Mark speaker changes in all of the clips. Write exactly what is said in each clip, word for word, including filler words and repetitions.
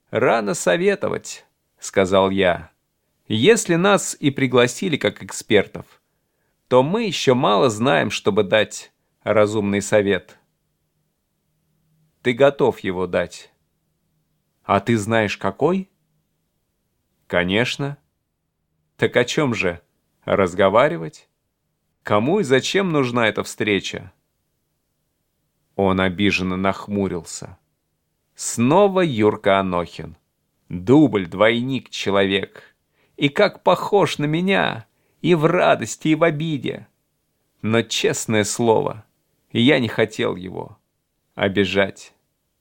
Speaker 1: «Рано советовать», — сказал я. «Если нас и пригласили как экспертов, то мы еще мало знаем, чтобы дать разумный совет». «Ты готов его дать». «А ты знаешь, какой?» «Конечно». «Так о чем же разговаривать? Кому и зачем нужна эта встреча?» Он обиженно нахмурился. Снова Юрка Анохин. Дубль, двойник, человек. И как похож на меня, и в радости, и в обиде. Но, честное слово, я не хотел его обижать.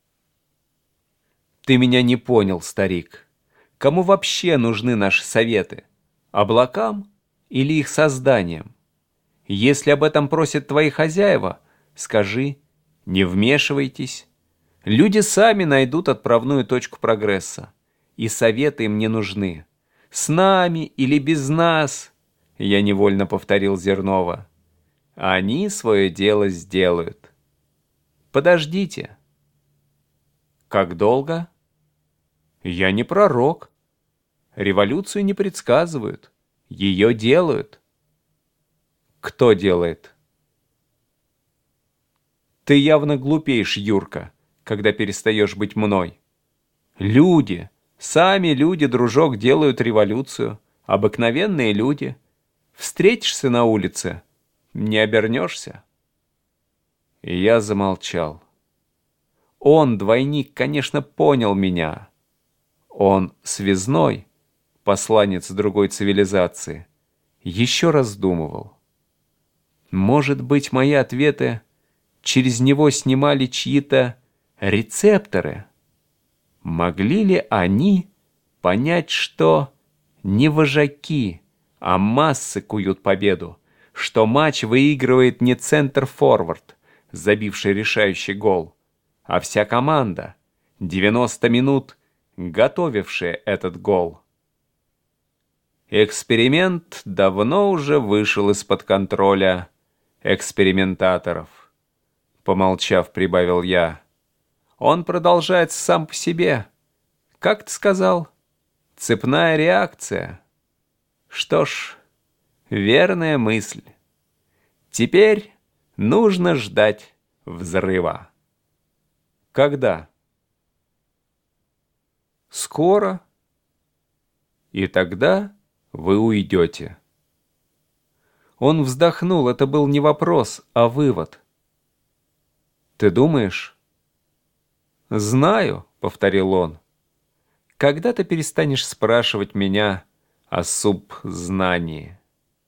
Speaker 1: Ты меня не понял, старик. Кому вообще нужны наши советы? Облакам или их созданием? Если об этом просят твои хозяева, скажи, не вмешивайтесь. Люди сами найдут отправную точку прогресса, и советы им не нужны. С нами или без нас, я невольно повторил Зернова, они свое дело сделают. Подождите. Как долго? Я не пророк. Революцию не предсказывают, ее делают. Кто делает? Ты явно глупеешь, Юрка, когда перестаешь быть мной. Люди, сами люди, дружок, делают революцию. Обыкновенные люди. Встретишься на улице, не обернешься. И я замолчал. Он, двойник, конечно, понял меня. Он связной, посланец другой цивилизации, еще раздумывал. Может быть, мои ответы через него снимали чьи-то рецепторы? Могли ли они понять, что не вожаки, а массы куют победу, что матч выигрывает не центр-форвард, забивший решающий гол, а вся команда, девяносто минут, готовившая этот гол? Эксперимент давно уже вышел из-под контроля экспериментаторов. Помолчав, прибавил я. Он продолжается сам по себе. Как ты сказал? Цепная реакция. Что ж, верная мысль. Теперь нужно ждать взрыва. Когда? Скоро. И тогда вы уйдете. Он вздохнул, это был не вопрос, а вывод. Ты думаешь? Знаю, повторил он. Когда ты перестанешь спрашивать меня о субзнании?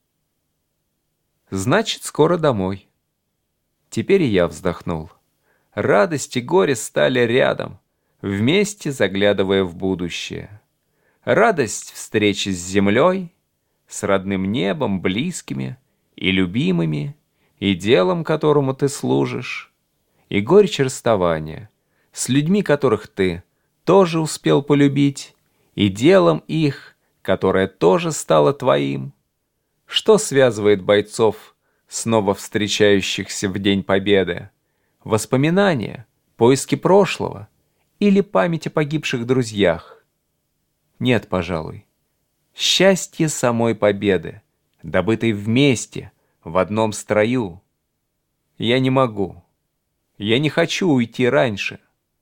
Speaker 1: Значит, скоро домой. Теперь и я вздохнул. Радость и горе стали рядом, вместе заглядывая в будущее. Радость встречи с землей, с родным небом, близкими и любимыми, и делом, которому ты служишь, и горечь расставания с людьми, которых ты тоже успел полюбить, и делом их, которое тоже стало твоим. Что связывает бойцов, снова встречающихся в День Победы? Воспоминания, поиски прошлого или память о погибших друзьях? Нет, пожалуй. Счастье самой победы, добытой вместе, в одном строю. Я не могу. Я не хочу уйти раньше.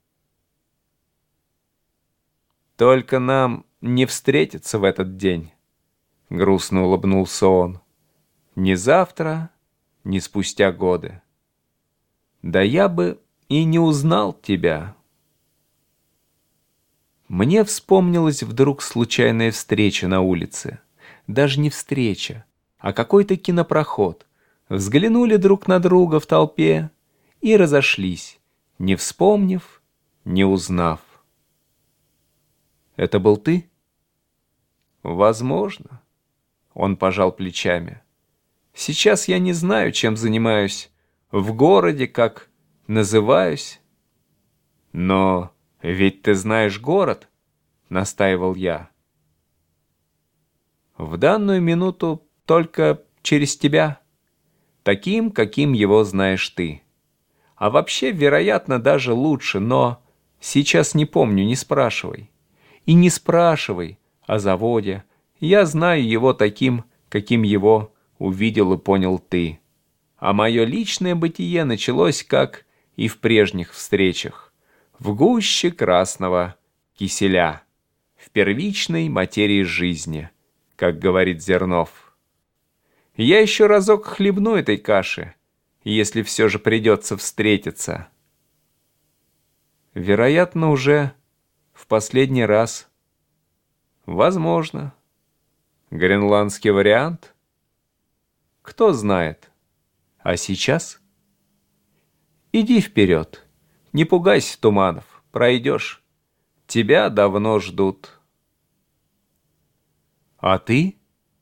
Speaker 1: Только нам не встретиться в этот день, грустно улыбнулся он. Ни завтра, ни спустя годы. Да я бы и не узнал тебя. Мне вспомнилась вдруг случайная встреча на улице. Даже не встреча, а какой-то кинопроход. Взглянули друг на друга в толпе и разошлись, не вспомнив, не узнав. Это был ты? Возможно. Он пожал плечами. Сейчас я не знаю, чем занимаюсь в городе, как называюсь. Но ведь ты знаешь город, настаивал я. В данную минуту только через тебя, таким, каким его знаешь ты. А вообще, вероятно, даже лучше, но сейчас не помню, не спрашивай. И не спрашивай о заводе. Я знаю его таким, каким его увидел и понял ты. А мое личное бытие началось, как и в прежних встречах, в гуще красного киселя, в первичной материи жизни, как говорит Зернов. Я еще разок хлебну этой каши, если все же придется встретиться. Вероятно, уже в последний раз. Возможно. Гренландский вариант? Кто знает. А сейчас? Иди вперед. Не пугайся туманов. Пройдешь. Тебя давно ждут. А ты?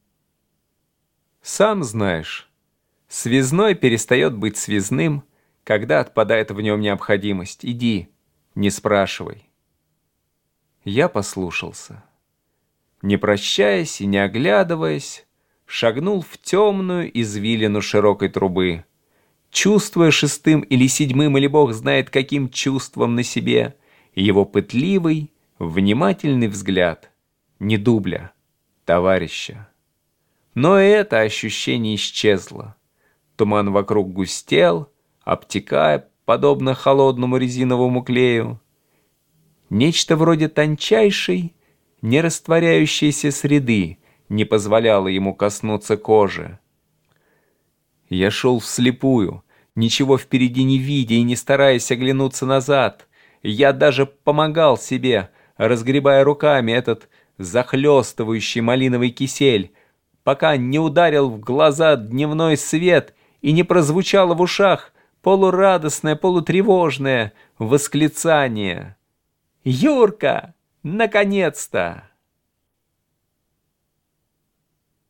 Speaker 1: Сам знаешь, связной перестает быть связным, когда отпадает в нем необходимость. Иди, не спрашивай. Я послушался. Не прощаясь и не оглядываясь, шагнул в темную извилину широкой трубы, чувствуя шестым или седьмым, или бог знает каким чувством на себе, его пытливый, внимательный взгляд, не дубля, товарища. Но это ощущение исчезло. Туман вокруг густел, обтекая, подобно холодному резиновому клею. Нечто вроде тончайшей, нерастворяющейся среды не позволяло ему коснуться кожи. Я шел вслепую, ничего впереди не видя и не стараясь оглянуться назад. Я даже помогал себе, разгребая руками этот захлестывающий малиновый кисель, пока не ударил в глаза дневной свет и не прозвучало в ушах полурадостное, полутревожное восклицание. «Юрка! Наконец-то!»